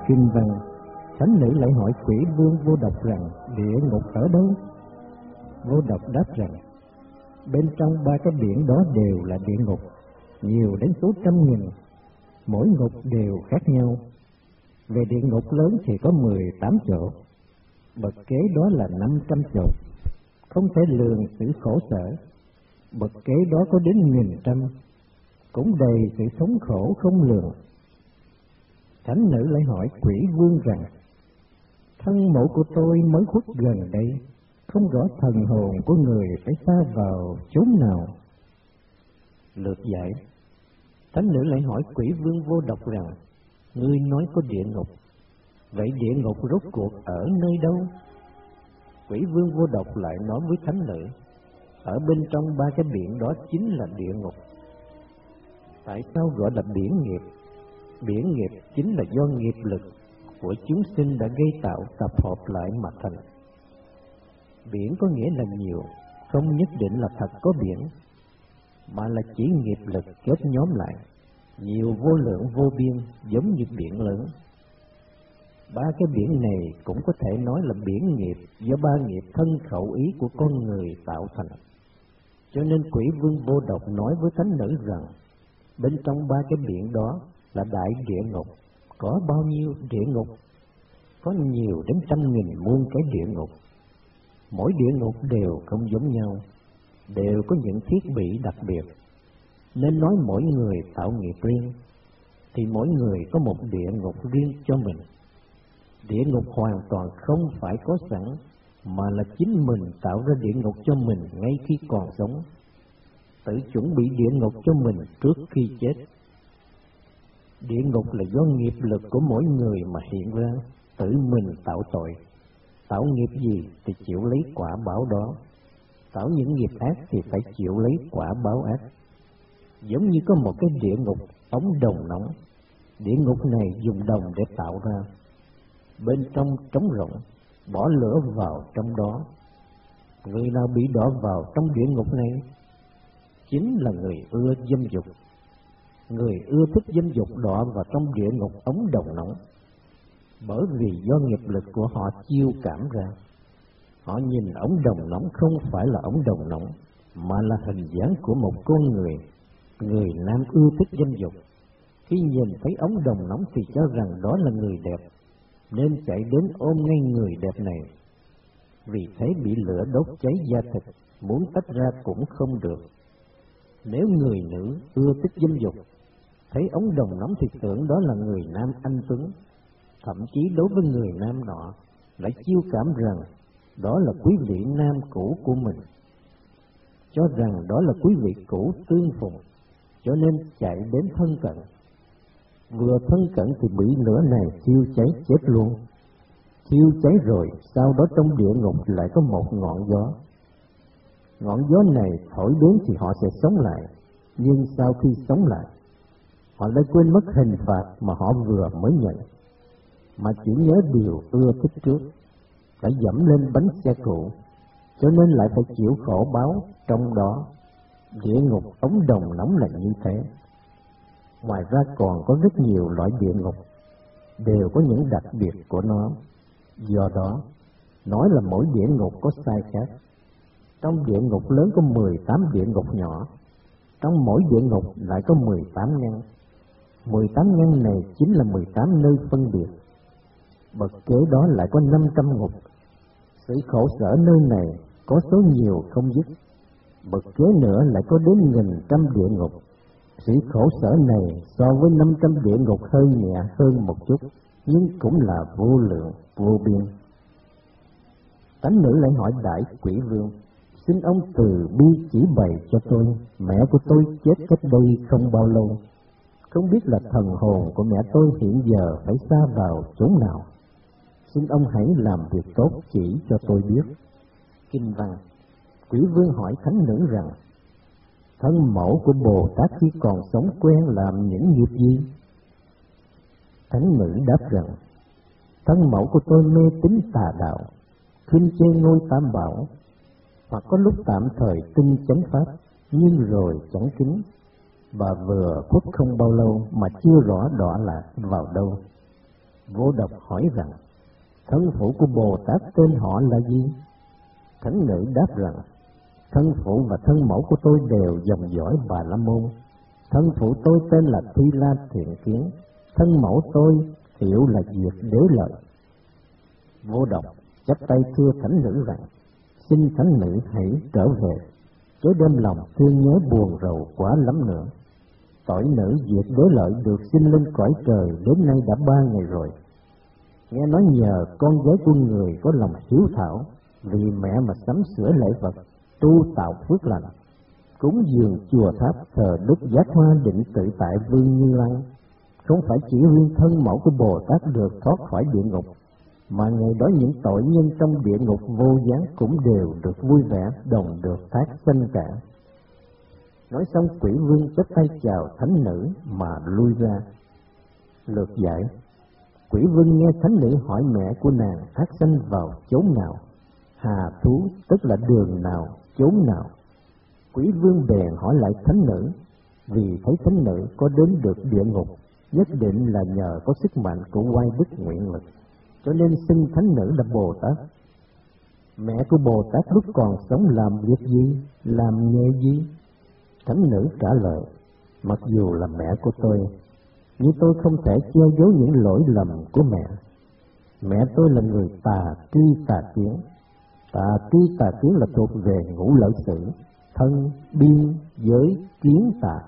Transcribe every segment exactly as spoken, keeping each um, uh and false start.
Kinh văn, thánh nữ lại hỏi quỷ vương Vô Độc rằng địa ngục ở đâu? Vô Độc đáp rằng bên trong ba cái biển đó đều là địa ngục, nhiều đến số trăm nghìn, mỗi ngục đều khác nhau. Về địa ngục lớn thì có mười tám chỗ, bậc kế đó là năm trăm chỗ, không thể lường sự khổ sở. Bậc kế đó có đến nghìn trăm, cũng đầy sự thống khổ không lường. Thánh nữ lại hỏi quỷ vương rằng thân mẫu của tôi mới khuất gần đây, không rõ thần hồn của người phải xa vào chốn nào. Lược giải. Thánh nữ lại hỏi quỷ vương Vô Độc rằng ngươi nói có địa ngục, vậy địa ngục rốt cuộc ở nơi đâu? Quỷ vương Vô Độc lại nói với thánh nữ, ở bên trong ba cái biển đó chính là địa ngục. Tại sao gọi là biển nghiệp? Biển nghiệp chính là do nghiệp lực của chúng sinh đã gây tạo tập hợp lại mà thành. Biển có nghĩa là nhiều, không nhất định là thật có biển, mà là chỉ nghiệp lực kết nhóm lại, nhiều vô lượng vô biên, giống như biển lớn. Ba cái biển này cũng có thể nói là biển nghiệp do ba nghiệp thân khẩu ý của con người tạo thành. Cho nên quỷ vương Vô Độc nói với thánh nữ rằng bên trong ba cái biển đó là đại địa ngục. Có bao nhiêu địa ngục? Có nhiều đến trăm nghìn muôn cái địa ngục. Mỗi địa ngục đều không giống nhau, đều có những thiết bị đặc biệt. Nên nói mỗi người tạo nghiệp riêng, thì mỗi người có một địa ngục riêng cho mình. Địa ngục hoàn toàn không phải có sẵn, mà là chính mình tạo ra địa ngục cho mình ngay khi còn sống, tự chuẩn bị địa ngục cho mình trước khi chết. Địa ngục là do nghiệp lực của mỗi người mà hiện ra, tự mình tạo tội. Tạo nghiệp gì thì chịu lấy quả báo đó, tạo những nghiệp ác thì phải chịu lấy quả báo ác. Giống như có một cái địa ngục ống đồng nóng, địa ngục này dùng đồng để tạo ra, bên trong trống rỗng, bỏ lửa vào trong đó. Người nào bị đọa vào trong địa ngục này chính là người ưa dâm dục. Người ưa thích dâm dục đọa vào trong địa ngục ống đồng nóng, bởi vì do nghiệp lực của họ chiêu cảm ra. Họ nhìn ống đồng nóng không phải là ống đồng nóng, mà là hình dáng của một con người. Người nam ưa thích dâm dục, khi nhìn thấy ống đồng nóng thì cho rằng đó là người đẹp, nên chạy đến ôm ngay người đẹp này. Vì thế bị lửa đốt cháy da thịt, muốn tách ra cũng không được. Nếu người nữ ưa thích dâm dục, thấy ống đồng nóng thì tưởng đó là người nam anh tuấn, thậm chí đối với người nam nọ lại chiêu cảm rằng đó là quý vị nam cũ của mình, cho rằng đó là quý vị cũ tương phùng, cho nên chạy đến thân cận. Vừa thân cận thì bị lửa này thiêu cháy chết luôn. Thiêu cháy rồi, sau đó trong địa ngục lại có một ngọn gió. Ngọn gió này thổi đến thì họ sẽ sống lại, nhưng sau khi sống lại, họ lại quên mất hình phạt mà họ vừa mới nhận, mà chỉ nhớ điều ưa thích trước, phải dẫm lên bánh xe cộ, cho nên lại phải chịu khổ báo trong đó. Địa ngục ống đồng nóng là như thế. Ngoài ra còn có rất nhiều loại địa ngục, đều có những đặc biệt của nó. Do đó, nói là mỗi địa ngục có sai khác. Trong địa ngục lớn có mười tám địa ngục nhỏ, trong mỗi địa ngục lại có mười tám ngăn. mười tám ngăn này chính là mười tám nơi phân biệt. Bậc kế đó lại có năm trăm ngục. Sự khổ sở nơi này có số nhiều không dứt. Bậc kế nữa lại có đến nghìn trăm địa ngục. Sự khổ sở này so với năm trăm địa ngục hơi nhẹ hơn một chút, nhưng cũng là vô lượng, vô biên. Thánh nữ lại hỏi đại quỷ vương, xin ông từ bi chỉ bày cho tôi, mẹ của tôi chết cách đây không bao lâu, không biết là thần hồn của mẹ tôi hiện giờ phải xa vào chốn nào. Xin ông hãy làm việc tốt chỉ cho tôi biết. Kinh văn. Quỷ vương hỏi thánh nữ rằng, thân mẫu của Bồ Tát khi còn sống quen làm những nghiệp gì? Thánh nữ đáp rằng, thân mẫu của tôi mê tín tà đạo, khinh chê ngôi tam bảo, hoặc có lúc tạm thời tin chánh pháp, nhưng rồi chẳng kính, và vừa khuất không bao lâu mà chưa rõ đọa lạc vào đâu. Vô Độc hỏi rằng, thân phụ của Bồ Tát tên họ là gì? Thánh nữ đáp rằng, thân phụ và thân mẫu của tôi đều dòng dõi Bà La Môn. Thân phụ tôi tên là Thi La Thiện Kiến, thân mẫu tôi hiệu là Diệt Đế Lợi. Vô Độc chắp tay thưa thánh nữ rằng, xin thánh nữ hãy trở về, chớ đem lòng thương nhớ buồn rầu quá lắm nữa. Tội nữ Diệt Đế Lợi được sinh lên cõi trời đến nay đã ba ngày rồi. Nghe nói nhờ con gái của người có lòng hiếu thảo, vì mẹ mà sắm sửa lễ vật, tu tạo phước lành, cúng dường chùa tháp thờ Đức Giác Hoa Định Tự Tại Vương Như Lai. Không phải chỉ riêng thân mẫu của Bồ Tát được thoát khỏi địa ngục, mà ngày đó những tội nhân trong địa ngục vô gián cũng đều được vui vẻ, đồng được thác sanh cả. Nói xong Quỷ Vương chắp tay chào thánh nữ mà lui ra. Lược giải: Quỷ Vương nghe thánh nữ hỏi mẹ của nàng thác sanh vào chốn nào, hà thú tức là đường nào, chốn nào. Quỷ Vương bèn hỏi lại thánh nữ, vì thấy thánh nữ có đến được địa ngục, nhất định là nhờ có sức mạnh của oai đức nguyện lực, cho nên xưng thánh nữ là Bồ Tát. Mẹ của Bồ Tát lúc còn sống làm việc gì, làm nghề gì? Thánh nữ trả lời, mặc dù là mẹ của tôi, nhưng tôi không thể che giấu những lỗi lầm của mẹ. Mẹ tôi là người tà tri tà kiến. Tà tri tà kiến là thuộc về ngũ lợi sử, thân, biên, giới, kiến tà.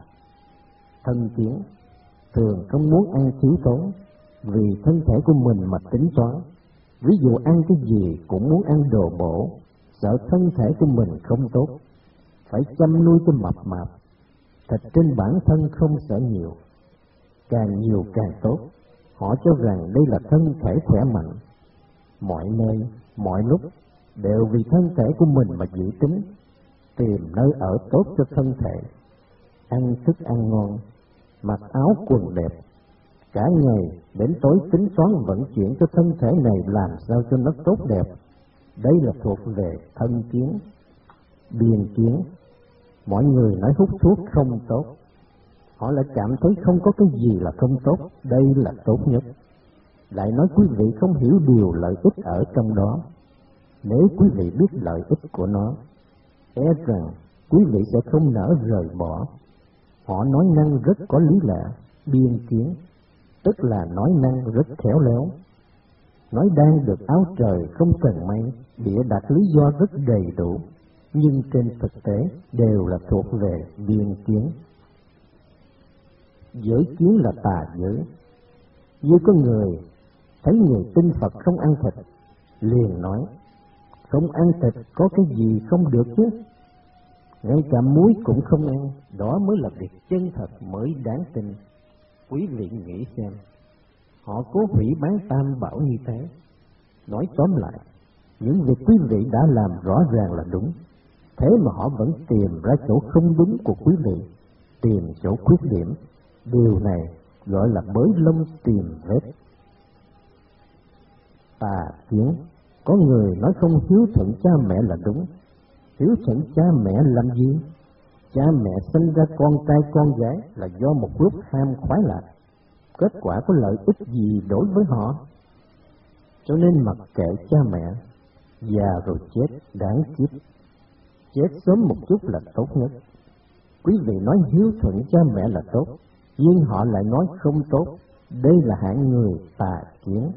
Thân kiến thường không muốn ăn thiếu tốn, vì thân thể của mình mà tính toán. Ví dụ ăn cái gì cũng muốn ăn đồ bổ, sợ thân thể của mình không tốt, phải chăm nuôi cho mập mạp. Thịt trên bản thân không sợ nhiều, càng nhiều càng tốt. Họ cho rằng đây là thân thể khỏe mạnh. Mọi nơi, mọi lúc đều vì thân thể của mình mà dự tính, tìm nơi ở tốt cho thân thể, ăn thức ăn ngon, mặc áo quần đẹp, cả ngày đến tối tính toán vận chuyển cho thân thể này làm sao cho nó tốt đẹp. Đây là thuộc về thân kiến. Biên kiến, mọi người nói hút thuốc không tốt, họ lại cảm thấy không có cái gì là không tốt, đây là tốt nhất. Lại nói quý vị không hiểu điều lợi ích ở trong đó. Nếu quý vị biết lợi ích của nó, e rằng quý vị sẽ không nỡ rời bỏ. Họ nói năng rất có lý lẽ. Biên kiến tức là nói năng rất khéo léo, nói đang được áo trời không cần may, bịa đặt lý do rất đầy đủ, nhưng trên thực tế đều là thuộc về biên kiến. Giới kiến là tà giới. Như có người thấy người tin Phật không ăn thịt, liền nói, không ăn thịt có cái gì không được chứ, ngay cả muối cũng không ăn, đó mới là việc chân thật mới đáng tin. Quý vị nghĩ xem, họ cố hủy bán tam bảo như thế. Nói tóm lại, những việc quý vị đã làm rõ ràng là đúng, thế mà họ vẫn tìm ra chỗ không đúng của quý vị, tìm chỗ khuyết điểm. Điều này gọi là bới lông tìm vết. Tà kiến, có người nói không hiếu thuận cha mẹ là đúng. Hiếu thuận cha mẹ làm gì? Cha mẹ sinh ra con trai con gái là do một lúc ham khoái lạc, kết quả có lợi ích gì đối với họ? Cho nên mặc kệ cha mẹ, già rồi chết đáng kiếp. Chết sớm một chút là tốt nhất. Quý vị nói hiếu thuận cha mẹ là tốt, nhưng họ lại nói không tốt. Đây là hạng người tà kiến.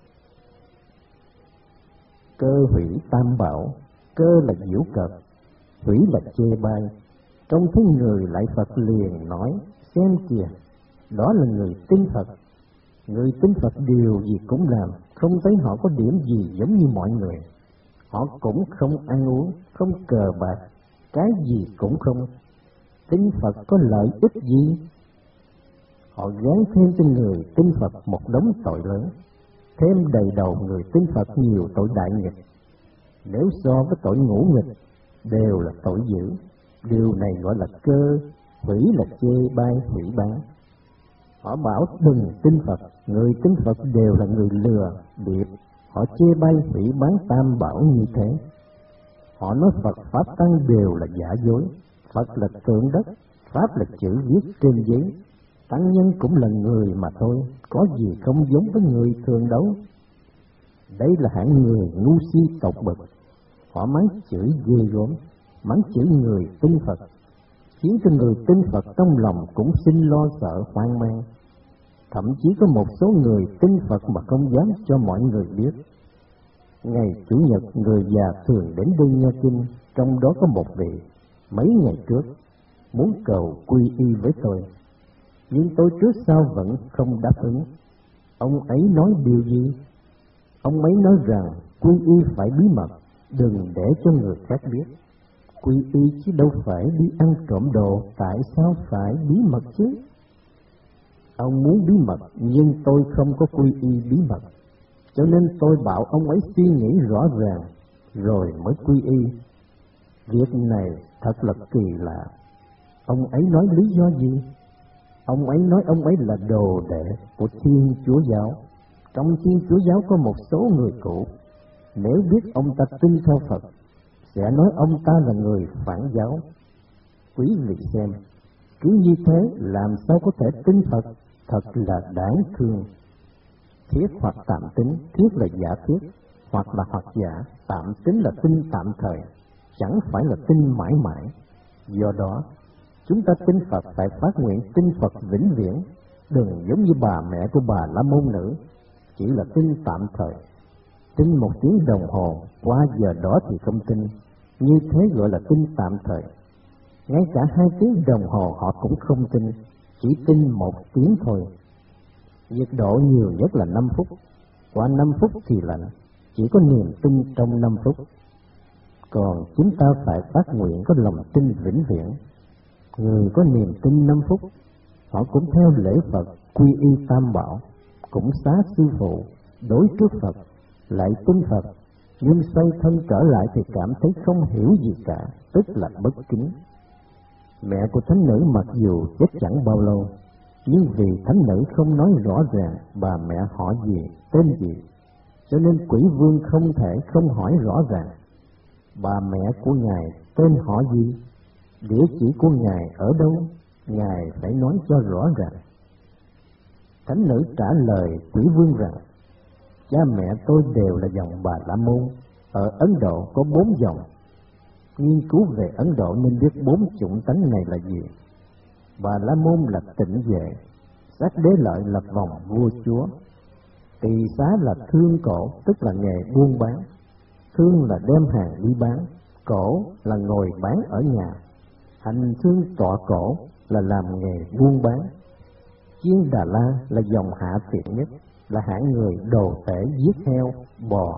Cơ hủy tam bảo. Cơ là giễu cợt, hủy là chê bai. Trông thấy người lại Phật liền nói, xem kìa, đó là người tin Phật. Người tin Phật điều gì cũng làm, không thấy họ có điểm gì giống như mọi người. Họ cũng không ăn uống, không cờ bạc, cái gì cũng không. Tin Phật có lợi ích gì? Họ gán thêm cho người tin Phật một đống tội lớn, thêm đầy đầu người tin Phật nhiều tội đại nghịch. Nếu so với tội ngũ nghịch, đều là tội dữ. Điều này gọi là cơ, hủy là chê bai hủy bán. Họ bảo đừng tin Phật, người tin Phật đều là người lừa, điệp. Họ chê bai hủy bán tam bảo như thế. Họ nói Phật Pháp Tăng đều là giả dối. Phật là tượng đất, Pháp là chữ viết trên giấy. Tăng nhân cũng là người mà thôi, có gì không giống với người thường đâu. Đây là hạng người ngu si tột bậc, họ mắng chửi ghê gớm, mắng chửi người tin Phật, khiến cho người tin Phật trong lòng cũng sinh lo sợ hoang mang. Thậm chí có một số người tin Phật mà không dám cho mọi người biết. Ngày Chủ nhật, người già thường đến đây nghe kinh, trong đó có một vị mấy ngày trước muốn cầu quy y với tôi, nhưng tôi trước sau vẫn không đáp ứng. Ông ấy nói điều gì? Ông ấy nói rằng quy y phải bí mật, đừng để cho người khác biết. Quy y chứ đâu phải đi ăn trộm đồ, tại sao phải bí mật chứ? Ông muốn bí mật, nhưng tôi không có quy y bí mật, cho nên tôi bảo ông ấy suy nghĩ rõ ràng, rồi mới quy y. Việc này thật là kỳ lạ. Ông ấy nói lý do gì? Ông ấy nói ông ấy là đồ đệ của Thiên Chúa Giáo. Trong Thiên Chúa Giáo có một số người cũ, nếu biết ông ta tin theo Phật, sẽ nói ông ta là người phản giáo. Quý vị xem, cứ như thế làm sao có thể tin Phật, thật là đáng thương. Thiết hoặc tạm tính, thiết là giả thiết, hoặc là hoặc giả, tạm tính là tin tạm thời, chẳng phải là tin mãi mãi. Do đó, chúng ta tin Phật phải phát nguyện tin Phật vĩnh viễn, đừng giống như bà mẹ của bà La Môn Nữ, chỉ là tin tạm thời. Tin một tiếng đồng hồ, qua giờ đó thì không tin, như thế gọi là tin tạm thời. Ngay cả hai tiếng đồng hồ họ cũng không tin, chỉ tin một tiếng thôi. Nhiệt độ nhiều nhất là năm phút, qua năm phút thì lạnh, chỉ có niềm tin trong năm phút. Còn chúng ta phải phát nguyện có lòng tin vĩnh viễn. Người có niềm tin năm phút, họ cũng theo lễ Phật, quy y Tam Bảo, cũng xá sư phụ, đối trước Phật, lại tin Phật, nhưng xoay thân trở lại thì cảm thấy không hiểu gì cả, tức là bất kính. Mẹ của thánh nữ mặc dù chết chẳng bao lâu, nhưng vì thánh nữ không nói rõ ràng bà mẹ họ gì, tên gì, cho nên Quỷ Vương không thể không hỏi rõ ràng bà mẹ của ngài tên họ gì, địa chỉ của ngài ở đâu, ngài phải nói cho rõ ràng. Thánh nữ trả lời Quỷ Vương rằng, cha mẹ tôi đều là dòng Bà La Môn, ở Ấn Độ có bốn dòng. Nghiên cứu về Ấn Độ nên biết bốn chủng tánh này là gì. Bà La Môn là tịnh vệ, Sát Đế Lợi là vòng vua chúa, Tỳ Xá là thương cổ, tức là nghề buôn bán. Thương là đem hàng đi bán, cổ là ngồi bán ở nhà, hành thương tọa cổ là làm nghề buôn bán. Chiên Đà La là dòng hạ tiện nhất, là hạng người đồ tể giết heo, bò.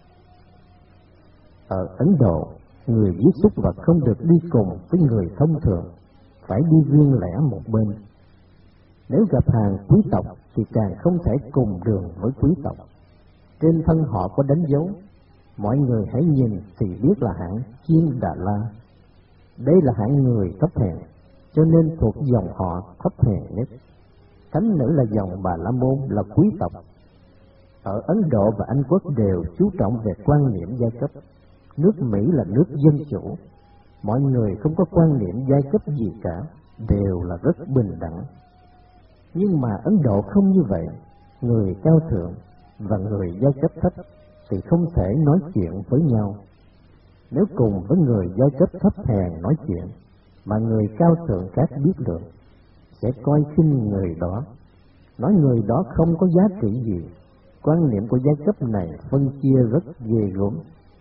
Ở Ấn Độ, người giết súc vật không được đi cùng với người thông thường, phải đi riêng lẻ một bên. Nếu gặp hàng quý tộc thì càng không thể cùng đường với quý tộc. Trên thân họ có đánh dấu, mọi người hãy nhìn thì biết là hạng Chiên Đà La. Đây là hạng người thấp hèn, cho nên thuộc dòng họ thấp hèn nhất. Thánh nữ là dòng Bà La Môn, là quý tộc. Ở Ấn Độ và Anh Quốc đều chú trọng về quan niệm giai cấp. Nước Mỹ là nước dân chủ, mọi người không có quan niệm giai cấp gì cả, đều là rất bình đẳng. Nhưng mà Ấn Độ không như vậy, người cao thượng và người giai cấp thấp thì không thể nói chuyện với nhau. Nếu cùng với người giai cấp thấp hèn nói chuyện, mà người cao thượng khác biết được, sẽ coi khinh người đó, nói người đó không có giá trị gì. Quan niệm của giai cấp này phân chia rất ghê gớm.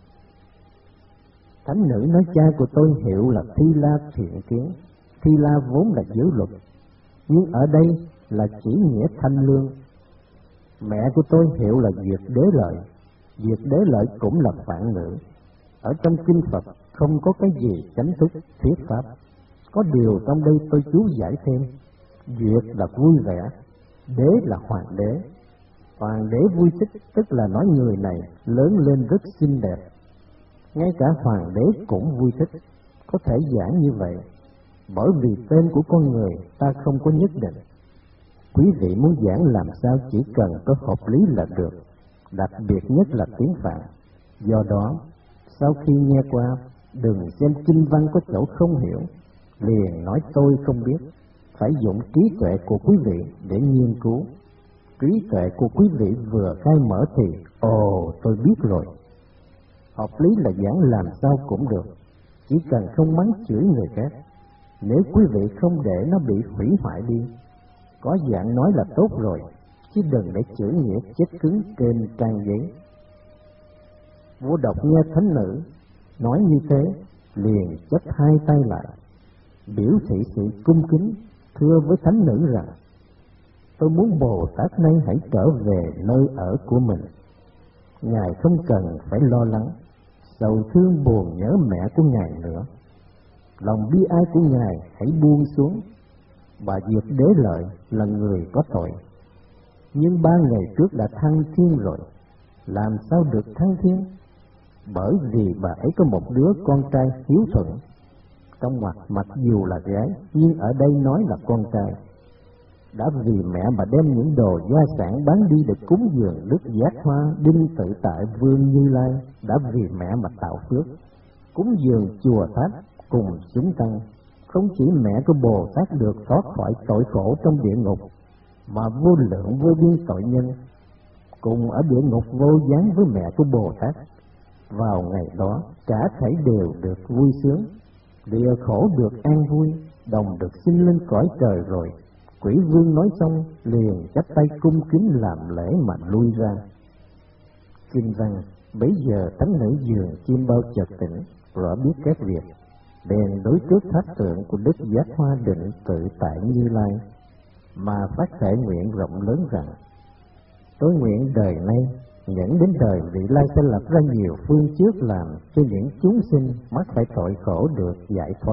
Thánh nữ nói cha của tôi hiệu là Thi La Thiện Kiến, Thi La vốn là giới luật, nhưng ở đây là chỉ nghĩa thanh lương. Mẹ của tôi hiệu là Diệt Đế Lợi, Diệt Đế Lợi cũng là phản ngữ. Ở trong kinh Phật không có cái gì chánh thức thuyết pháp, có điều trong đây tôi chú giải thêm. Diệt là vui vẻ, Đế là hoàng đế. Hoàng đế vui thích tức là nói người này lớn lên rất xinh đẹp. Ngay cả hoàng đế cũng vui thích, có thể giảng như vậy, bởi vì tên của con người ta không có nhất định. Quý vị muốn giảng làm sao chỉ cần có hợp lý là được, đặc biệt nhất là tiếng Phạn. Do đó, sau khi nghe qua, đừng xem kinh văn có chỗ không hiểu, liền nói tôi không biết. phải dùng trí tuệ của quý vị để nghiên cứu. Trí tuệ của quý vị vừa khai mở thì, ồ, tôi biết rồi. Học lý là giảng làm sao cũng được, chỉ cần không mắng chửi người khác. Nếu quý vị không để nó bị hủy hoại đi, có giảng nói là tốt rồi, chứ đừng để chữ nghĩa chết cứng trên trang giấy. Vua Độc nghe thánh nữ nói như thế, liền chắp hai tay lại, biểu thị sự cung kính, thưa với thánh nữ rằng: tôi muốn Bồ Tát nay hãy trở về nơi ở của mình. Ngài không cần phải lo lắng, sầu thương buồn nhớ mẹ của Ngài nữa. Lòng bi ai của Ngài hãy buông xuống. Bà Diệp Đế Lợi là người có tội, nhưng ba ngày trước đã thăng thiên rồi. Làm sao được thăng thiên? Bởi vì bà ấy có một đứa con trai hiếu thuận. Trong mặt mặc dù là gái, nhưng ở đây nói là con trai. Đã vì mẹ mà đem những đồ gia sản bán đi để cúng dường Đức Giác Hoa Đinh Tự Tại Vương Như Lai. Đã vì mẹ mà tạo phước, cúng dường chùa tháp cùng chúng tăng. Không chỉ mẹ của Bồ Tát được thoát khỏi tội khổ trong địa ngục, mà vô lượng vô biên tội nhân cùng ở địa ngục vô gián với mẹ của Bồ Tát. Vào ngày đó cả thảy đều được vui sướng, địa khổ được an vui, đồng được sinh lên cõi trời rồi. Quỷ vương nói xong liền chắp tay cung kính làm lễ mà lui ra. Kinh văn: bấy giờ thánh nữ giường chim bao chợt tỉnh, rõ biết các việc, bèn đối trước tháp tượng của Đức Giác Hoa Định Tự Tại Như Lai, mà phát thể nguyện rộng lớn rằng: tôi nguyện đời nay nhẫn đến đời vị lai sẽ lập ra nhiều phương trước, làm cho những chúng sinh mắc phải tội khổ được giải thoát.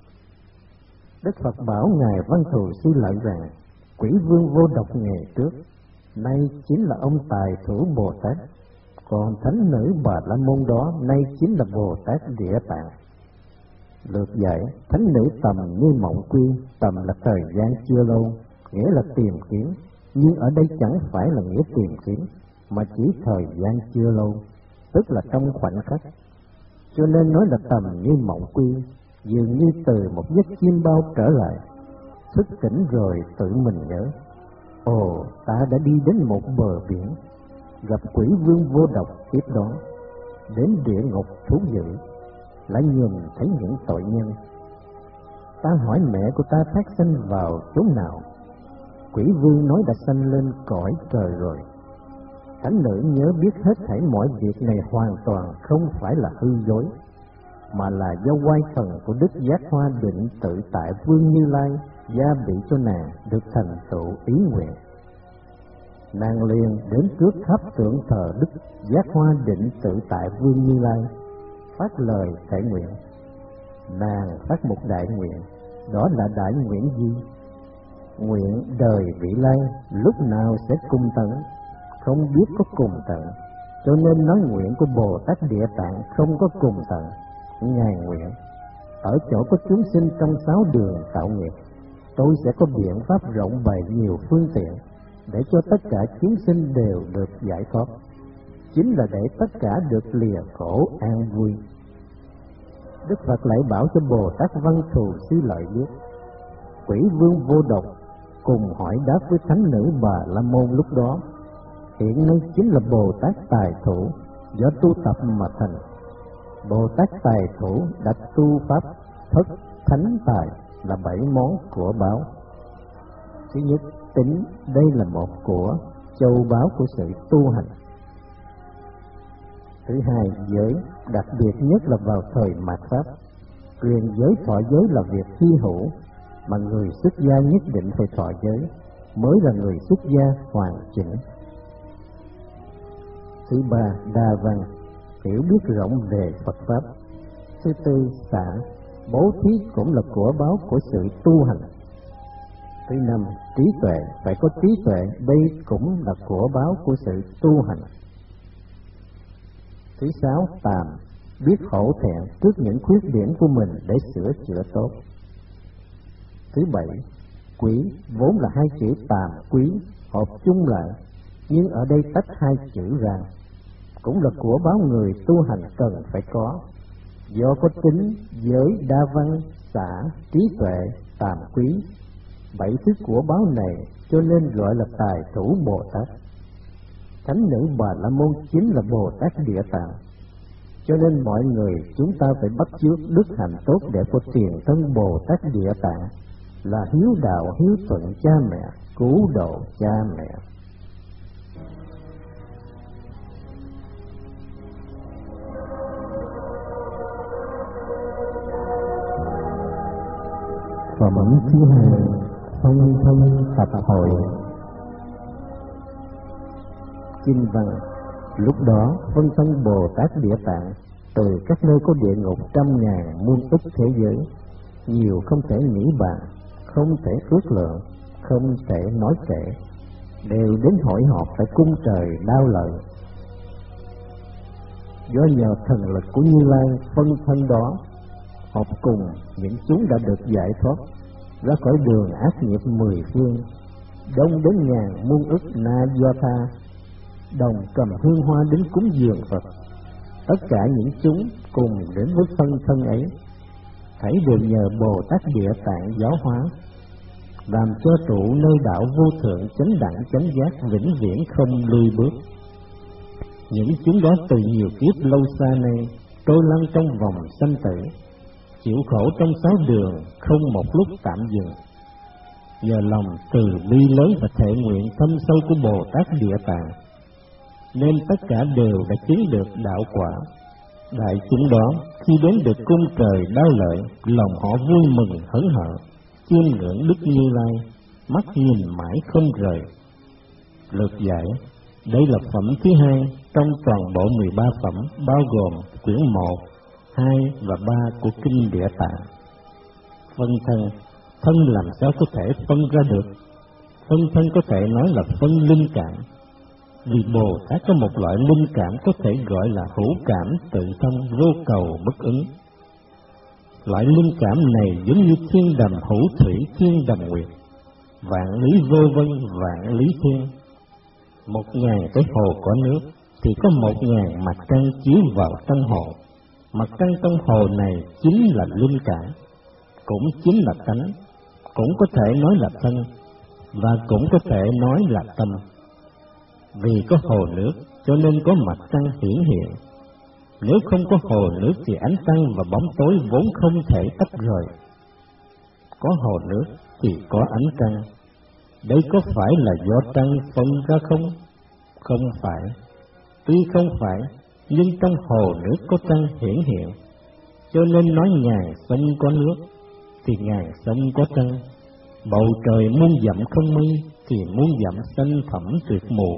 Đức Phật bảo Ngài Văn Thù Sư Lợi rằng: Quỷ vương Vô Độc ngày trước, nay chính là ông Tài Thủ Bồ Tát, còn thánh nữ Bà La Môn đó nay chính là Bồ Tát Địa Tạng. Lược giải: thánh nữ tầm như mộng quy, tầm là thời gian chưa lâu, nghĩa là tìm kiếm, nhưng ở đây chẳng phải là nghĩa tìm kiếm, mà chỉ thời gian chưa lâu, tức là trong khoảnh khắc. Cho nên nói là tầm như mộng quy, dường như từ một giấc chim bao trở lại, thức tỉnh rồi tự mình nhớ: ồ, ta đã đi đến một bờ biển, gặp quỷ vương Vô Độc tiếp đó, đến địa ngục thú dữ, lại nhìn thấy những tội nhân. Ta hỏi mẹ của ta thác sanh vào chỗ nào? Quỷ vương nói đã sanh lên cõi trời rồi. Thánh nữ nhớ biết hết thảy mọi việc này hoàn toàn không phải là hư dối, mà là do oai thần của Đức Giác Hoa Định Tự Tại Vương Như Lai gia bị cho nàng được thành tựu ý nguyện. Nàng liền đến trước tháp tượng thờ Đức Giác Hoa Định Tự Tại Vương Như Lai, phát lời thể nguyện. Nàng phát một đại nguyện, đó là đại nguyện gì? Nguyện đời vị lai lúc nào sẽ cùng tận, không biết có cùng tận, cho nên nói nguyện của Bồ Tát Địa Tạng không có cùng tận. Ngài nguyện: ở chỗ có chúng sinh trong sáu đường tạo nghiệp, tôi sẽ có biện pháp rộng bày nhiều phương tiện để cho tất cả chúng sinh đều được giải thoát, chính là để tất cả được lìa khổ an vui. Đức Phật lại bảo cho Bồ Tát Văn Thù Sư Lợi biết. Quỷ vương Vô Độc cùng hỏi đáp với thánh nữ Bà La Môn lúc đó, hiện nay chính là Bồ Tát Tài Thủ do tu tập mà thành. Bồ Tát Tài Thủ đã tu pháp thất thánh tài là bảy món của báo. Thứ nhất, tính, đây là một của châu báu của sự tu hành. Thứ hai, giới, đặc biệt nhất là vào thời mạt pháp. Quyền giới thọ giới là việc hy hữu, mà người xuất gia nhất định phải thọ giới, mới là người xuất gia hoàn chỉnh. Thứ ba, đa văn, hiểu biết rộng về Phật Pháp. Thứ tư, xả, bố thí cũng là của báo của sự tu hành. Thứ năm, trí tuệ, phải có trí tuệ, đây cũng là của báo của sự tu hành. Thứ sáu, tàm, biết hổ thẹn trước những khuyết điểm của mình để sửa chữa tốt. Thứ bảy, quý, vốn là hai chữ tàm quý hợp chung lại, nhưng ở đây tách hai chữ ra, cũng là của báo người tu hành cần phải có. Do có tính, giới, đa văn, xả, trí tuệ, tàm quý, bảy thứ của báo này cho nên gọi là tài thủ Bồ Tát. Thánh nữ Bà La Môn chính là Bồ Tát Địa Tạng. Cho nên mọi người chúng ta phải bắt chước đức hạnh tốt đẹp của tiền thân Bồ Tát Địa Tạng là hiếu đạo, hiếu thuận cha mẹ, cứu độ cha mẹ. Phẩm thứ hai, phân thân tập hội. Kinh văn: lúc đó phân thân Bồ Tát Địa Tạng từ các nơi có địa ngục trăm ngàn muôn ức thế giới, nhiều không thể nghĩ bàn, không thể ước lượng, không thể nói kể, đều đến hội họp tại cung trời Đao Lợi. Do nhờ thần lực của Như Lai phân thân đó, họp cùng những chúng đã được giải thoát ra khỏi đường ác nghiệp mười phương, đông đến ngàn muôn ức na do tha, đồng cầm hương hoa đến cúng dường Phật. Tất cả những chúng cùng đến với phân thân ấy, thảy đều nhờ Bồ Tát Địa Tạng giáo hóa, làm cho trụ nơi đạo vô thượng chánh đẳng chánh giác vĩnh viễn không lùi bước. Những chúng đó từ nhiều kiếp lâu xa nay trôi lăn trong vòng sanh tử, chịu khổ trong sáu đường không một lúc tạm dừng. Nhờ lòng từ bi lớn và thệ nguyện thâm sâu của Bồ Tát Địa Tạng, nên tất cả đều đã chứng được đạo quả. Đại chúng đó khi đến được cung trời Đao Lợi, lòng họ vui mừng hớn hở, chiêm ngưỡng Đức Như Lai, mắt nhìn mãi không rời. Lược giải: đây là phẩm thứ hai trong toàn bộ mười ba phẩm, bao gồm quyển một, hai và ba của Kinh Địa Tạng. Phân thân, thân làm sao có thể phân ra được? Phân thân có thể nói là phân linh cảm, vì Bồ Tát có một loại linh cảm có thể gọi là hữu cảm tự thông, vô cầu bất ứng. Loại linh cảm này giống như thiên đầm hữu thủy, thiên đầm nguyệt, vạn lý vô vân, vạn lý thiên. Một ngàn cái hồ có nước thì có một ngàn mặt trăng chiếu vào trong hồ. Mặt trăng trong hồ này chính là linh cảm, cũng chính là tánh, cũng có thể nói là thân, và cũng có thể nói là tâm. Vì có hồ nước cho nên có mặt trăng hiển hiện. Nếu không có hồ nước thì ánh trăng và bóng tối vốn không thể tách rời. Có hồ nước thì có ánh trăng. Đây có phải là do trăng phân ra không? Không phải. Tuy không phải, nhưng trong hồ nước có trăng hiển hiện, cho nên nói ngàn sông có nước thì ngàn sông có trăng. Bầu trời muôn dặm không mây thì muôn dặm xanh thẳm tuyệt mù.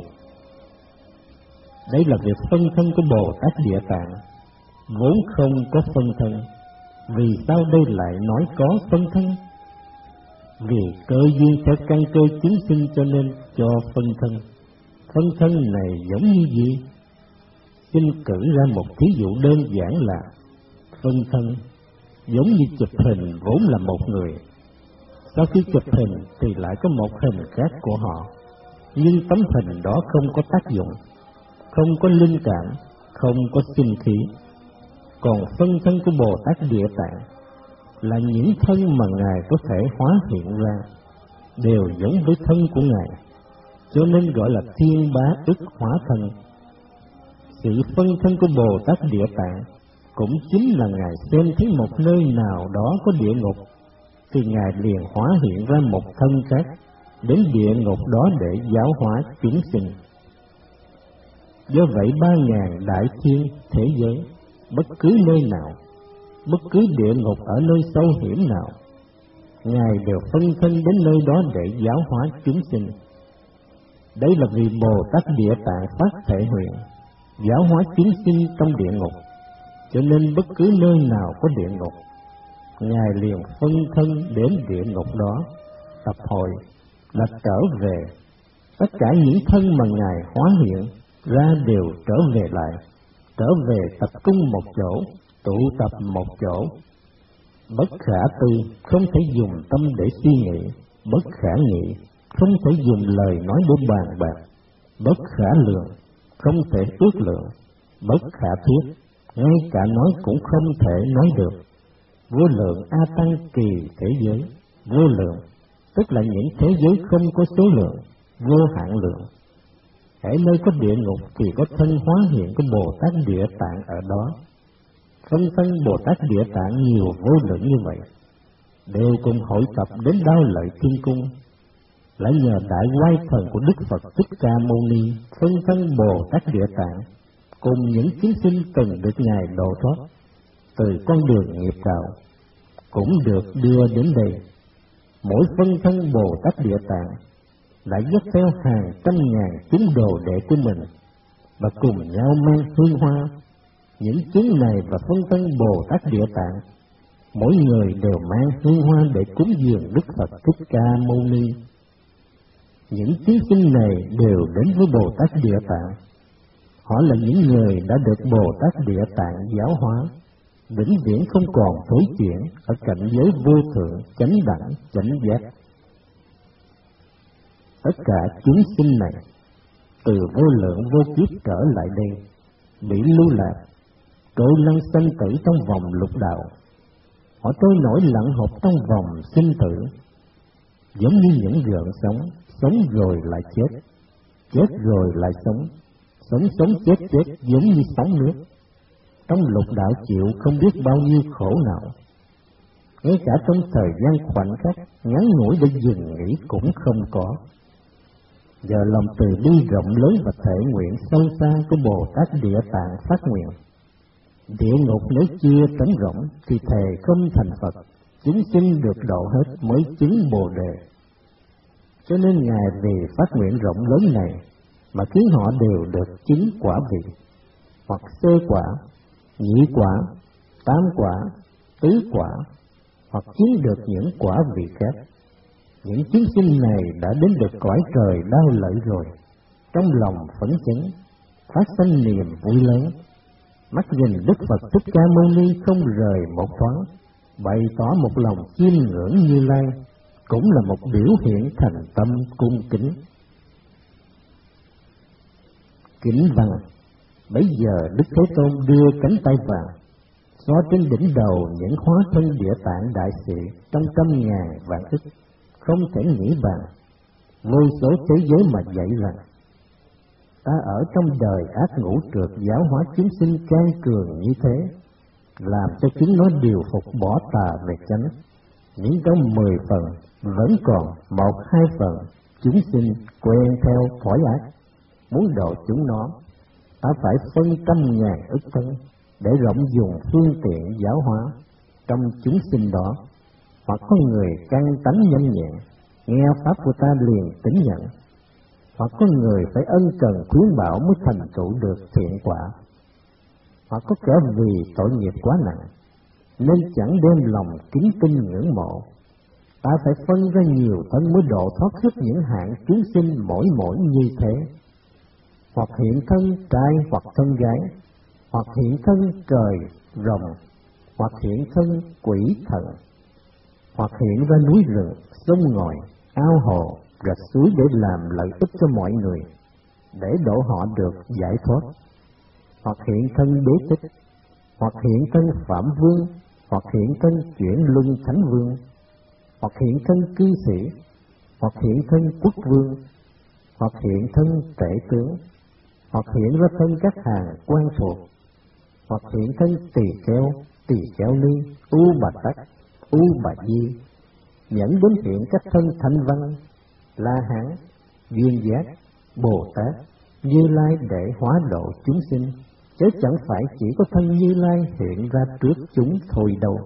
Đây là việc phân thân của Bồ Tát Địa Tạng, vốn không có phân thân. Vì sao đây lại nói có phân thân? Vì cơ duyên theo căn cơ chính sinh cho nên cho phân thân. Phân thân này giống như gì? Xin cử ra một thí dụ đơn giản là phân thân giống như chụp hình vốn là một người. Sau khi chụp hình thì lại có một hình khác của họ, nhưng tấm hình đó không có tác dụng, không có linh cảm, không có sinh khí. Còn phân thân của Bồ Tát Địa Tạng là những thân mà Ngài có thể hóa hiện ra, đều giống với thân của Ngài, cho nên gọi là thiên bá ức hóa thân. Sự phân thân của Bồ Tát Địa Tạng cũng chính là Ngài xem thấy một nơi nào đó có địa ngục, thì Ngài liền hóa hiện ra một thân khác đến địa ngục đó để giáo hóa chúng sinh. Do vậy ba ngàn đại thiên thế giới, bất cứ nơi nào, bất cứ địa ngục ở nơi sâu hiểm nào, Ngài đều phân thân đến nơi đó để giáo hóa chúng sinh. Đây là vì Bồ Tát Địa Tạng phát thể nguyện giáo hóa chúng sinh trong địa ngục, cho nên bất cứ nơi nào có địa ngục, Ngài liền phân thân đến địa ngục đó, tập hội là trở về. Tất cả những thân mà Ngài hóa hiện ra đều trở về lại, trở về tập trung một chỗ, tụ tập một chỗ. Bất khả tư, không thể dùng tâm để suy nghĩ; bất khả nghị, không thể dùng lời nói để bàn bạc; bất khả lượng, không thể ước lượng; bất khả thiết, ngay cả nói cũng không thể nói được. Vô lượng A Tăng kỳ thế giới, vô lượng, tức là những thế giới không có số lượng, vô hạn lượng. Hễ nơi có địa ngục thì có thân hóa hiện của Bồ Tát Địa Tạng ở đó. Phân thân Bồ Tát Địa Tạng nhiều vô lượng như vậy, đều cùng hội tập đến Đao Lợi Thiên Cung. Lại nhờ đại oai thần của Đức Phật Thích Ca Mâu Ni, phân thân Bồ Tát Địa Tạng, cùng những chúng sinh từng được Ngài độ thoát từ con đường nghiệp đạo, cũng được đưa đến đây. Mỗi phân thân Bồ Tát Địa Tạng lại dắt theo hàng trăm ngàn chúng đồ đệ của mình, và cùng nhau mang hương hoa. Những chúng này và phân thân Bồ Tát Địa Tạng, mỗi người đều mang hương hoa để cúng dường Đức Phật Thích Ca Mâu Ni. Những chúng sinh này đều đến với Bồ Tát Địa Tạng. Họ là những người đã được Bồ Tát Địa Tạng giáo hóa, vĩnh viễn không còn thối chuyển ở cảnh giới vô thượng, chánh đẳng, chánh giác. Tất cả chúng sinh này từ vô lượng vô kiếp trở lại đây, bị lưu lạc, trôi lăn sanh tử trong vòng lục đạo. Họ trôi nổi lặng hộp trong vòng sinh tử, giống như những gợn sóng, sống rồi lại chết, chết rồi lại sống, sống sống chết chết giống như sóng nước. Trong lục đạo chịu không biết bao nhiêu khổ não, ngay cả trong thời gian khoảnh khắc ngắn ngủi để dừng nghỉ cũng không có. Giờ lòng từ bi rộng lớn và thể nguyện sâu xa của Bồ Tát Địa Tạng phát nguyện, địa ngục nếu chưa trống rỗng thì thề không thành Phật, chúng sinh được độ hết mới chứng Bồ Đề. Cho nên Ngài vì phát nguyện rộng lớn này mà khiến họ đều được chứng quả vị, hoặc sơ quả, nhị quả, tam quả, tứ quả, hoặc chứng được những quả vị khác. Những chúng sinh này đã đến được cõi trời Đao Lợi rồi, trong lòng phấn chấn, phát sanh niềm vui lớn, mắt nhìn Đức Phật Thích Ca Mâu Ni không rời một thoáng, bày tỏ một lòng chiêm ngưỡng Như Lai, cũng là một biểu hiện thành tâm cung kính. Kính văn, bấy giờ Đức Thế Tôn đưa cánh tay vàng, xóa trên đỉnh đầu những hóa thân Địa Tạng đại sĩ trong trăm ngàn vạn ức, không thể nghĩ bàn, vô số thế giới mà dạy rằng: ta ở trong đời ác ngũ trượt giáo hóa chúng sinh can cường như thế, làm cho chúng nó điều phục bỏ tà về chánh. Những trong mười phần vẫn còn một hai phần chúng sinh quen theo thói ác, muốn độ chúng nó, ta phải phân trăm ngàn ức thân để rộng dùng phương tiện giáo hóa. Trong chúng sinh đó, hoặc có người căn tánh nhanh nhẹn, nghe pháp của ta liền tín nhận, hoặc có người phải ân cần khuyến bảo mới thành tựu được thiện quả, hoặc có kẻ vì tội nghiệp quá nặng nên chẳng đem lòng kính tinh ngưỡng mộ. Ta phải phân ra nhiều thân mới độ thoát xuất những hạng chúng sinh mỗi mỗi như thế, hoặc hiện thân trai hoặc thân gái, hoặc hiện thân trời rồng, hoặc hiện thân quỷ thần, hoặc hiện ra núi rừng, sông ngòi, ao hồ, rạch suối để làm lợi ích cho mọi người, để độ họ được giải thoát, hoặc hiện thân đế thích, hoặc hiện thân phạm vương, hoặc hiện thân chuyển luân thánh vương, hoặc hiện thân cư sĩ, hoặc hiện thân quốc vương, hoặc hiện thân tể tướng, hoặc hiện ra thân các hàng quan thuộc, hoặc hiện thân tỳ kheo, tỳ kheo ni, u bà tắc, u bà di, dẫn đến hiện các thân thanh văn, La Hán, Duyên Giác, Bồ Tát, Như Lai để hóa độ chúng sinh, chứ chẳng phải chỉ có thân Như Lai hiện ra trước chúng thôi đâu.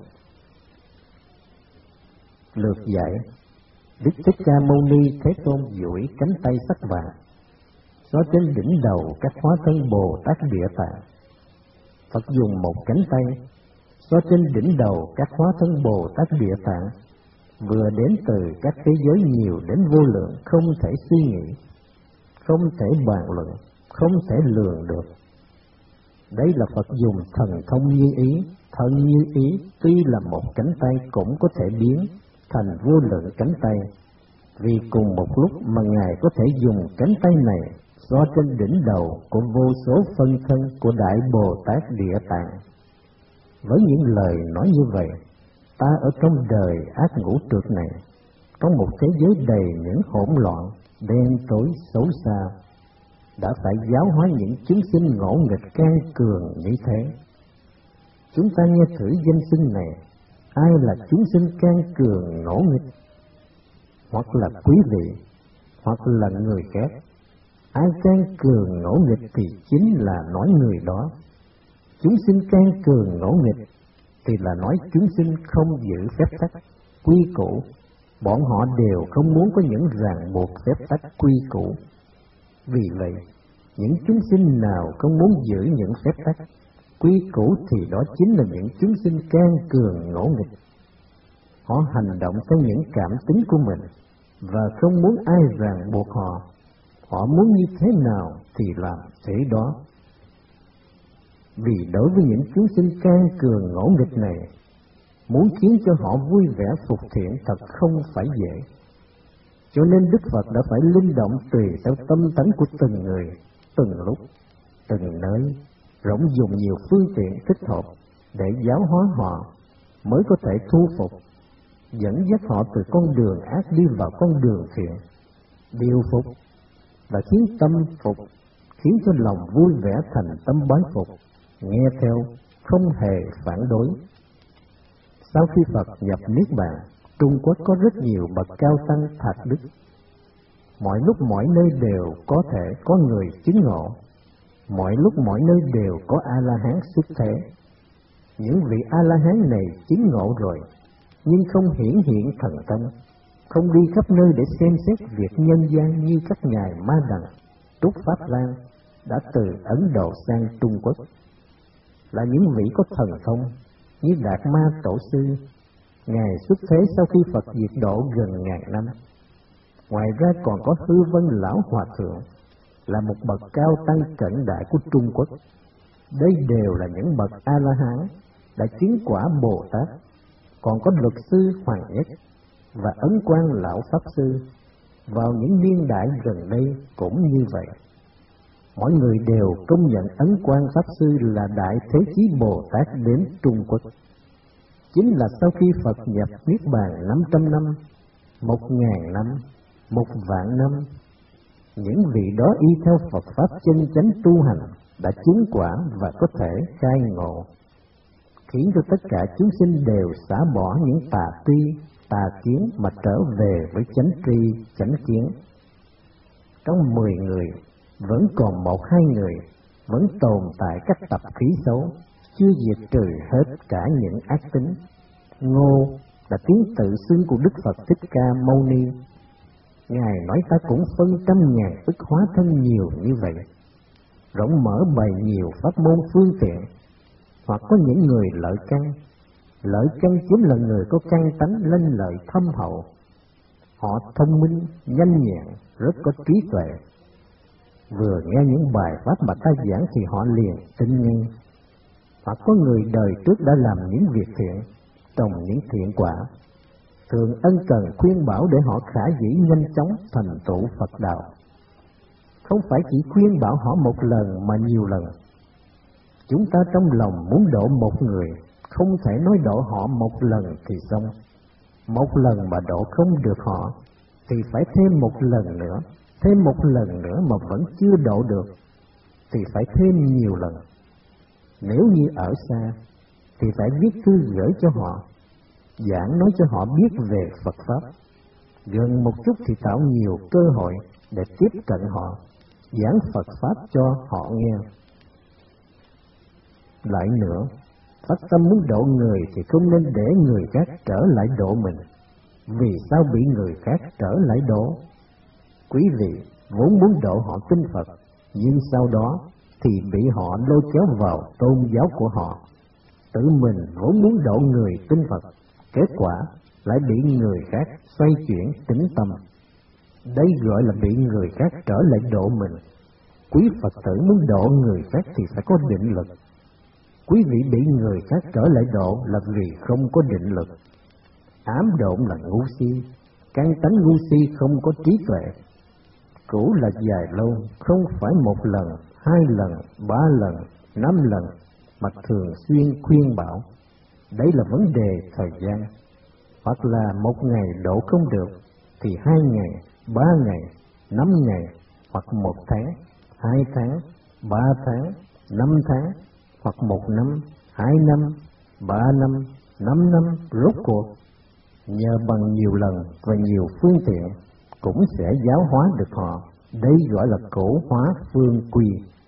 Lược dạy, Đức Thích Ca Mâu Ni Thế Tôn duỗi cánh tay sắc vàng, xóa trên đỉnh đầu các hóa thân Bồ Tát Địa Tạng. Phật dùng một cánh tay xóa trên đỉnh đầu các hóa thân Bồ Tát Địa Tạng, vừa đến từ các thế giới nhiều đến vô lượng, không thể suy nghĩ, không thể bàn luận, không thể lường được. Đây là Phật dùng thần thông như ý, thân như ý, tuy là một cánh tay cũng có thể biến thành vô lượng cánh tay, vì cùng một lúc mà Ngài có thể dùng cánh tay này xóa trên đỉnh đầu của vô số phân thân của Đại Bồ Tát Địa Tạng. Với những lời nói như vậy, ta ở trong đời ác ngũ trượt này trong một thế giới đầy những hỗn loạn, đen tối, xấu xa, đã phải giáo hóa những chúng sinh ngỗ nghịch can cường như thế. Chúng ta nghe thử danh xưng này, ai là chúng sinh can cường ngỗ nghịch? Hoặc là quý vị, hoặc là người khác. Ai can cường ngỗ nghịch thì chính là nói người đó. Chúng sinh can cường ngỗ nghịch thì là nói chúng sinh không giữ phép tắc, quy củ. Bọn họ đều không muốn có những ràng buộc phép tắc quy củ. Vì vậy, những chúng sinh nào không muốn giữ những phép tắc, quy củ thì đó chính là những chúng sinh can cường ngỗ nghịch. Họ hành động theo những cảm tính của mình và không muốn ai ràng buộc họ. Họ muốn như thế nào thì làm thế đó. Vì đối với những chúng sinh can cường ngỗ nghịch này, muốn khiến cho họ vui vẻ phục thiện thật không phải dễ. Cho nên Đức Phật đã phải linh động tùy theo tâm tánh của từng người, từng lúc, từng nơi, rộng dùng nhiều phương tiện thích hợp để giáo hóa họ, mới có thể thu phục, dẫn dắt họ từ con đường ác đi vào con đường thiện, điều phục và khiến tâm phục, khiến cho lòng vui vẻ thành tâm bái phục, nghe theo, không hề phản đối. Sau khi Phật nhập Niết Bàn, Trung Quốc có rất nhiều bậc cao tăng thạc đức. Mọi lúc mọi nơi đều có thể có người chứng ngộ, mọi lúc mọi nơi đều có A-la-hán xuất thế. Những vị A-la-hán này chứng ngộ rồi, nhưng không hiển hiện thần thông, không đi khắp nơi để xem xét việc nhân gian như các ngài Ma Đằng, Trúc Pháp Lan đã từ Ấn Độ sang Trung Quốc. Là những vị có thần thông như Đạt Ma Tổ Sư, ngài xuất thế sau khi Phật diệt độ gần ngàn năm. Ngoài ra còn có Hư Vân Lão Hòa Thượng, là một bậc cao tăng cận đại của Trung Quốc. Đây đều là những bậc A-la-hán đã chứng quả Bồ Tát. Còn có Luật Sư Hoàng Nhất và Ấn Quang Lão Pháp Sư vào những niên đại gần đây cũng như vậy. Mọi người đều công nhận Ấn Quang Pháp Sư là Đại Thế Chí Bồ Tát đến Trung Quốc. Chính là sau khi Phật nhập Niết Bàn năm trăm năm, một ngàn năm, một vạn năm, những vị đó y theo Phật Pháp chân chánh tu hành đã chứng quả và có thể khai ngộ, khiến cho tất cả chúng sinh đều xả bỏ những tà tri, tà kiến mà trở về với chánh tri, chánh kiến. Trong mười người, vẫn còn một hai người vẫn tồn tại các tập khí xấu, chưa diệt trừ hết cả những ác tính. Ngô là tiếng tự xưng của Đức Phật Thích Ca Mâu Ni. Ngài nói ta cũng phân trăm ngàn ức hóa thân nhiều như vậy, rộng mở bày nhiều pháp môn phương tiện. Hoặc có những người lợi căn, lợi căn chính là người có căn tánh lanh lợi thâm hậu. Họ thông minh, nhanh nhẹn, rất có trí tuệ. Vừa nghe những bài pháp mà ta giảng thì họ liền tin ngay. Hoặc có người đời trước đã làm những việc thiện, trồng những thiện quả, thường ân cần khuyên bảo để họ khả dĩ nhanh chóng thành tựu Phật đạo. Không phải chỉ khuyên bảo họ một lần mà nhiều lần. Chúng ta trong lòng muốn độ một người, không thể nói độ họ một lần thì xong. Một lần mà độ không được họ, thì phải thêm một lần nữa, thêm một lần nữa mà vẫn chưa độ được, thì phải thêm nhiều lần. Nếu như ở xa, thì phải viết thư gửi cho họ, giảng nói cho họ biết về Phật Pháp. Gần một chút thì tạo nhiều cơ hội để tiếp cận họ, giảng Phật Pháp cho họ nghe. Lại nữa, phát tâm muốn độ người thì không nên để người khác trở lại độ mình. Vì sao bị người khác trở lại độ? Quý vị vốn muốn độ họ tin Phật, nhưng sau đó thì bị họ lôi kéo vào tôn giáo của họ. Tự mình vốn muốn độ người tin Phật, kết quả lại bị người khác xoay chuyển tính tâm. Đây gọi là bị người khác trở lại độ mình. Quý Phật tử muốn độ người khác thì phải có định lực. Quý vị bị người khác trở lại độ là vì không có định lực. Ám độn là ngu si, căn tánh ngu si không có trí tuệ. Cũ là dài lâu, không phải một lần, hai lần, ba lần, năm lần, mà thường xuyên khuyên bảo. Đấy là vấn đề thời gian. Hoặc là một ngày độ không được, thì hai ngày, ba ngày, năm ngày, hoặc một tháng, hai tháng, ba tháng, năm tháng, hoặc một năm, hai năm, ba năm, năm năm, rốt cuộc nhờ bằng nhiều lần và nhiều phương tiện cũng sẽ giáo hóa được họ. Đây gọi là cổ hóa phương quy.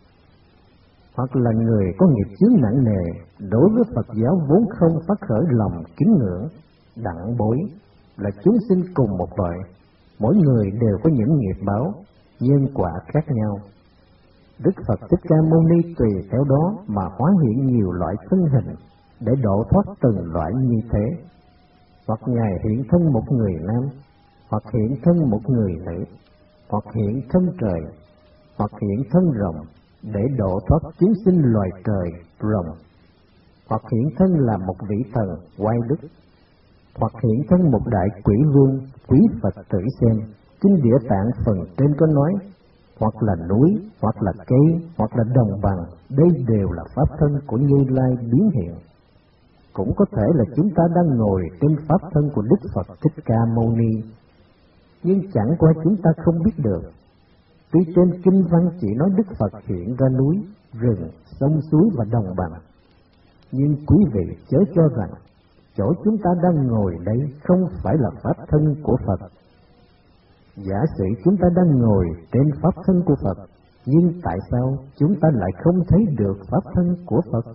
Hoặc là người có nghiệp chướng nặng nề, đối với Phật giáo vốn không phát khởi lòng kính ngưỡng, đặng bối, là chúng sinh cùng một loại, mỗi người đều có những nghiệp báo, nhân quả khác nhau. Đức Phật Thích Ca Mâu Ni tùy theo đó mà hóa hiện nhiều loại thân hình để độ thoát từng loại như thế. Hoặc Ngài hiện thân một người nam, hoặc hiện thân một người nữ, hoặc hiện thân trời, hoặc hiện thân rồng để độ thoát chúng sinh loài trời rồng, hoặc hiện thân là một vị thần oai đức, hoặc hiện thân một đại quỷ vương. Quý Phật tử xem Kinh Địa Tạng phần trên có nói, hoặc là núi, hoặc là cây, hoặc là đồng bằng, đây đều là pháp thân của Như Lai biến hiện. Cũng có thể là chúng ta đang ngồi trên pháp thân của Đức Phật Thích Ca Mâu Ni, nhưng chẳng qua chúng ta không biết được. Tuy trên kinh văn chỉ nói Đức Phật hiện ra núi, rừng, sông suối và đồng bằng, nhưng quý vị chớ cho rằng chỗ chúng ta đang ngồi đây không phải là pháp thân của Phật. Giả sử chúng ta đang ngồi trên pháp thân của Phật, nhưng tại sao chúng ta lại không thấy được pháp thân của Phật?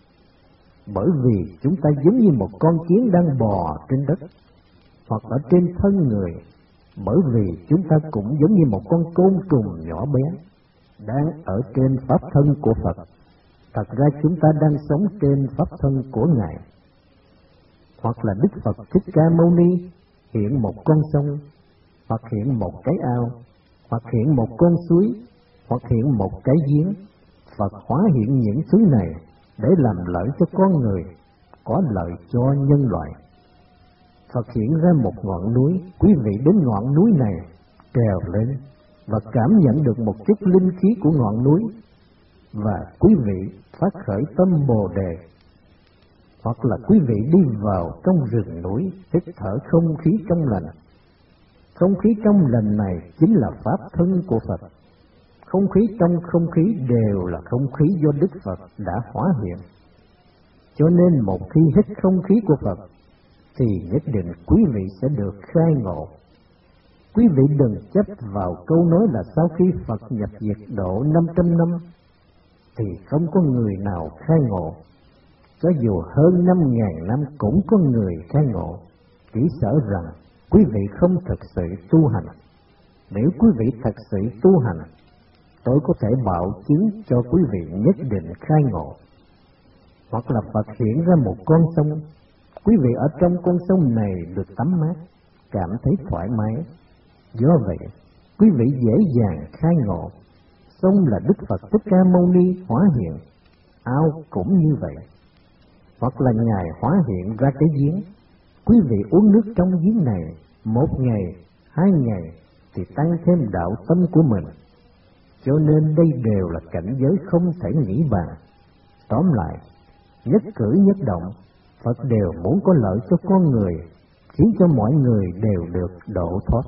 Bởi vì chúng ta giống như một con kiến đang bò trên đất, hoặc ở trên thân người. Bởi vì chúng ta cũng giống như một con côn trùng nhỏ bé, đang ở trên pháp thân của Phật. Thật ra chúng ta đang sống trên pháp thân của Ngài. Hoặc là Đức Phật Thích Ca Mâu Ni hiện một con sông, hoặc hiện một cái ao, hoặc hiện một con suối, hoặc hiện một cái giếng. Phật hóa hiện những thứ này để làm lợi cho con người, có lợi cho nhân loại. Phật hiện ra một ngọn núi, quý vị đến ngọn núi này trèo lên và cảm nhận được một chút linh khí của ngọn núi, và quý vị phát khởi tâm Bồ Đề. Hoặc là quý vị đi vào trong rừng núi, hít thở không khí trong lành. Không khí trong lành này chính là pháp thân của Phật. Không khí trong không khí đều là không khí do Đức Phật đã hóa hiện. Cho nên một khi hít không khí của Phật thì nhất định quý vị sẽ được khai ngộ. Quý vị đừng chấp vào câu nói là sau khi Phật nhập diệt độ năm trăm năm thì không có người nào khai ngộ. Cho dù hơn năm ngàn năm cũng có người khai ngộ, chỉ sợ rằng quý vị không thực sự tu hành. Nếu quý vị thật sự tu hành, tôi có thể bảo chứng cho quý vị nhất định khai ngộ. Hoặc là Phật hiện ra một con sông, quý vị ở trong con sông này được tắm mát, cảm thấy thoải mái. Do vậy, quý vị dễ dàng khai ngộ. Sông là Đức Phật Thích Ca Mâu Ni hóa hiện, ao cũng như vậy. Hoặc là Ngài hóa hiện ra cái giếng, quý vị uống nước trong giếng này một ngày, hai ngày thì tăng thêm đạo tâm của mình. Cho nên đây đều là cảnh giới không thể nghĩ bàn. Tóm lại, nhất cử nhất động, Phật đều muốn có lợi cho con người, khiến cho mọi người đều được độ thoát.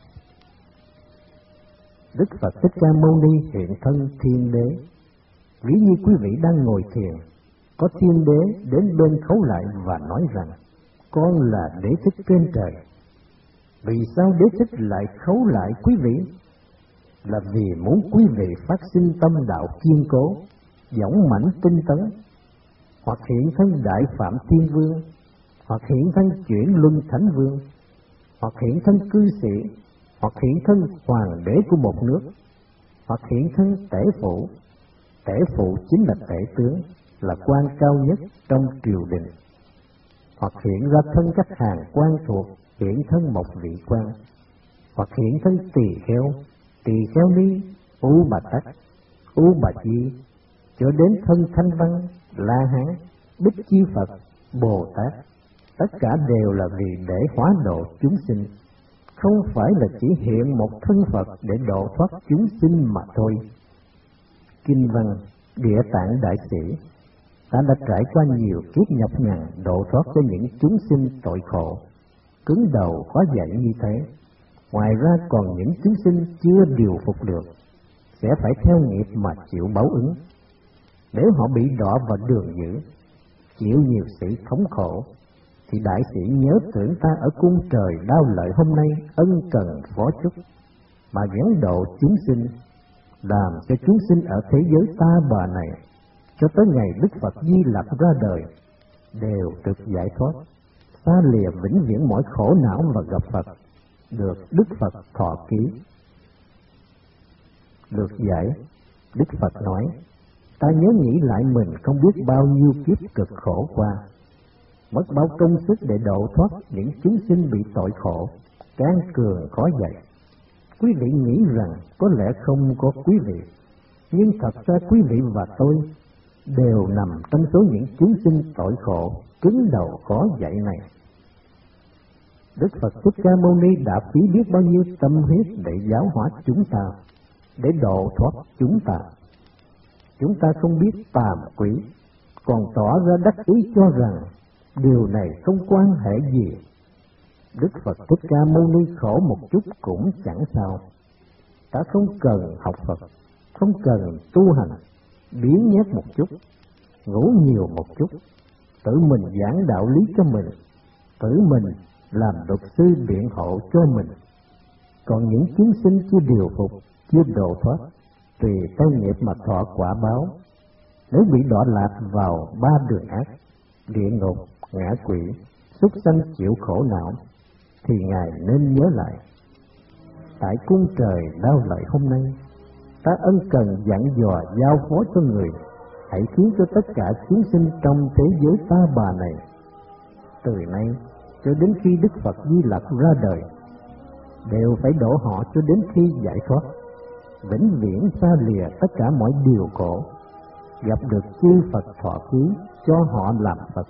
Đức Phật Thích Ca Mâu Ni hiện thân Thiên Đế. Ví như quý vị đang ngồi thiền, có Thiên Đế đến bên khấu lại và nói rằng, con là Đế Thích trên trời. Vì sao Đế Thích lại khấu lại quý vị? Là vì muốn quý vị phát sinh tâm đạo kiên cố, dũng mãnh tinh tấn. Hoặc hiện thân Đại Phạm Thiên Vương, hoặc hiện thân Chuyển Luân Thánh Vương, hoặc hiện thân cư sĩ, hoặc hiện thân hoàng đế của một nước, hoặc hiện thân tể phụ. Tể phụ chính là tể tướng, là quan cao nhất trong triều đình. Hoặc hiện ra thân các hàng quan thuộc, hiện thân một vị quan. Hoặc hiện thân tỳ kheo, tỳ kheo ni, U Bà Tắc, U Bà Di, cho đến thân Thanh Văn, La Hán, Bích Chi Phật, Bồ Tát. Tất cả đều là vì để hóa độ chúng sinh, không phải là chỉ hiện một thân Phật để độ thoát chúng sinh mà thôi. Kinh văn Địa Tạng Đại Sĩ, ta đã trải qua nhiều kiếp nhọc nhằn độ thoát cho những chúng sinh tội khổ, cứng đầu khó dạy như thế. Ngoài ra còn những chúng sinh chưa điều phục được, sẽ phải theo nghiệp mà chịu báo ứng. Nếu họ bị đọa vào đường dữ, chịu nhiều sự thống khổ, thì đại sĩ nhớ tưởng ta ở cung trời đao lợi hôm nay ân cần phó chúc, mà dẫn độ chúng sinh, làm cho chúng sinh ở thế giới ta bà này, cho tới ngày Đức Phật Di Lặc ra đời, đều được giải thoát, xa lìa vĩnh viễn mọi khổ não và gặp Phật, được Đức Phật thọ ký. Được giải, Đức Phật nói, ta nhớ nghĩ lại mình không biết bao nhiêu kiếp cực khổ qua, mất bao công sức để độ thoát những chúng sinh bị tội khổ, can cường khó dạy. Quý vị nghĩ rằng có lẽ không có quý vị, nhưng thật ra quý vị và tôi đều nằm trong số những chúng sinh tội khổ, cứng đầu khó dạy này. Đức Phật Thích Ca Mâu Ni đã phí biết bao nhiêu tâm huyết để giáo hóa chúng ta, để độ thoát chúng ta. Chúng ta không biết tàm quỷ, còn tỏ ra đắc ý cho rằng điều này không quan hệ gì. Đức Phật Thích Ca Mâu Ni khổ một chút cũng chẳng sao. Ta không cần học Phật, không cần tu hành, biến nhát một chút, ngủ nhiều một chút, tự mình giảng đạo lý cho mình, tự mình làm luật sư biện hộ cho mình. Còn những chúng sinh chưa điều phục, chưa độ thoát, tùy theo nghiệp mà thọ quả báo. Nếu bị đọa lạc vào ba đường ác, địa ngục, ngã quỷ, súc sanh chịu khổ não, thì Ngài nên nhớ lại. Tại cung trời đao lợi hôm nay, ta ân cần dặn dò giao phó cho người, hãy khiến cho tất cả chúng sinh trong thế giới ta bà này, từ nay cho đến khi Đức Phật Di Lặc ra đời, đều phải đổ họ cho đến khi giải thoát, vĩnh viễn xa lìa tất cả mọi điều khổ, gặp được chư Phật thọ ký cho họ làm Phật.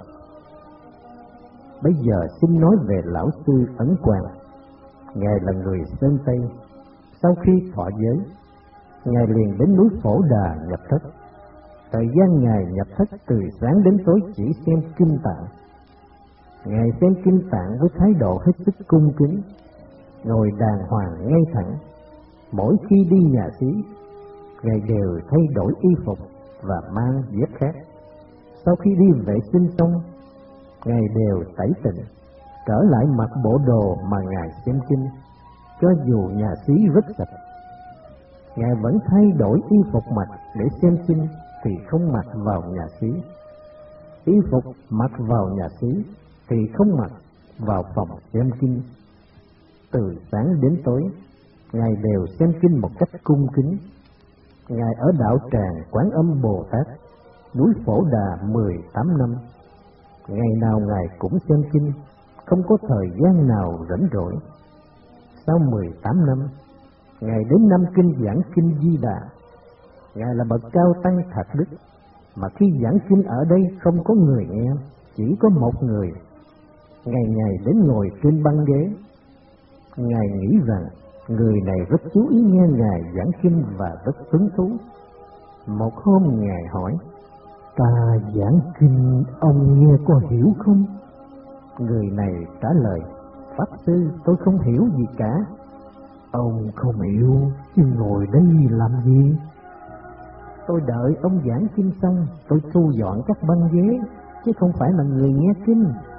Bây giờ xin nói về Lão Sư Ấn Quang. Ngài là người Sơn Tây. Sau khi thọ giới, Ngài liền đến núi Phổ Đà nhập thất. Thời gian Ngài nhập thất từ sáng đến tối chỉ xem kinh tạng. Ngài xem kinh tạng với thái độ hết sức cung kính, ngồi đàng hoàng ngay thẳng. Mỗi khi đi nhà xí, Ngài đều thay đổi y phục và mang dép khác. Sau khi đi vệ sinh xong, Ngài đều tẩy tịnh, trở lại mặc bộ đồ mà Ngài xem kinh, cho dù nhà xí rất sạch. Ngài vẫn thay đổi y phục mặc để xem kinh thì không mặc vào nhà xí, y phục mặc vào nhà xí thì không mặc vào phòng xem kinh. Từ sáng đến tối, Ngài đều xem kinh một cách cung kính. Ngài ở đạo tràng Quán Âm Bồ Tát, núi Phổ Đà mười tám năm. Ngày nào Ngài cũng xem kinh, không có thời gian nào rảnh rỗi. Sau mười tám năm, Ngài đến Nam Kinh giảng kinh Di Đà. Ngài là bậc cao tăng thật đức, mà khi giảng kinh ở đây không có người nghe, chỉ có một người. Ngày ngày đến ngồi trên băng ghế. Ngài nghĩ rằng người này rất chú ý nghe Ngài giảng kinh và rất hứng thú. Một hôm Ngài hỏi, ta giảng kinh ông nghe có hiểu không? Người này trả lời, Pháp sư, tôi không hiểu gì cả. Ông không hiểu thì ngồi đây làm gì? Tôi đợi ông giảng kinh xong, tôi thu dọn các băng ghế, chứ không phải là người nghe kinh.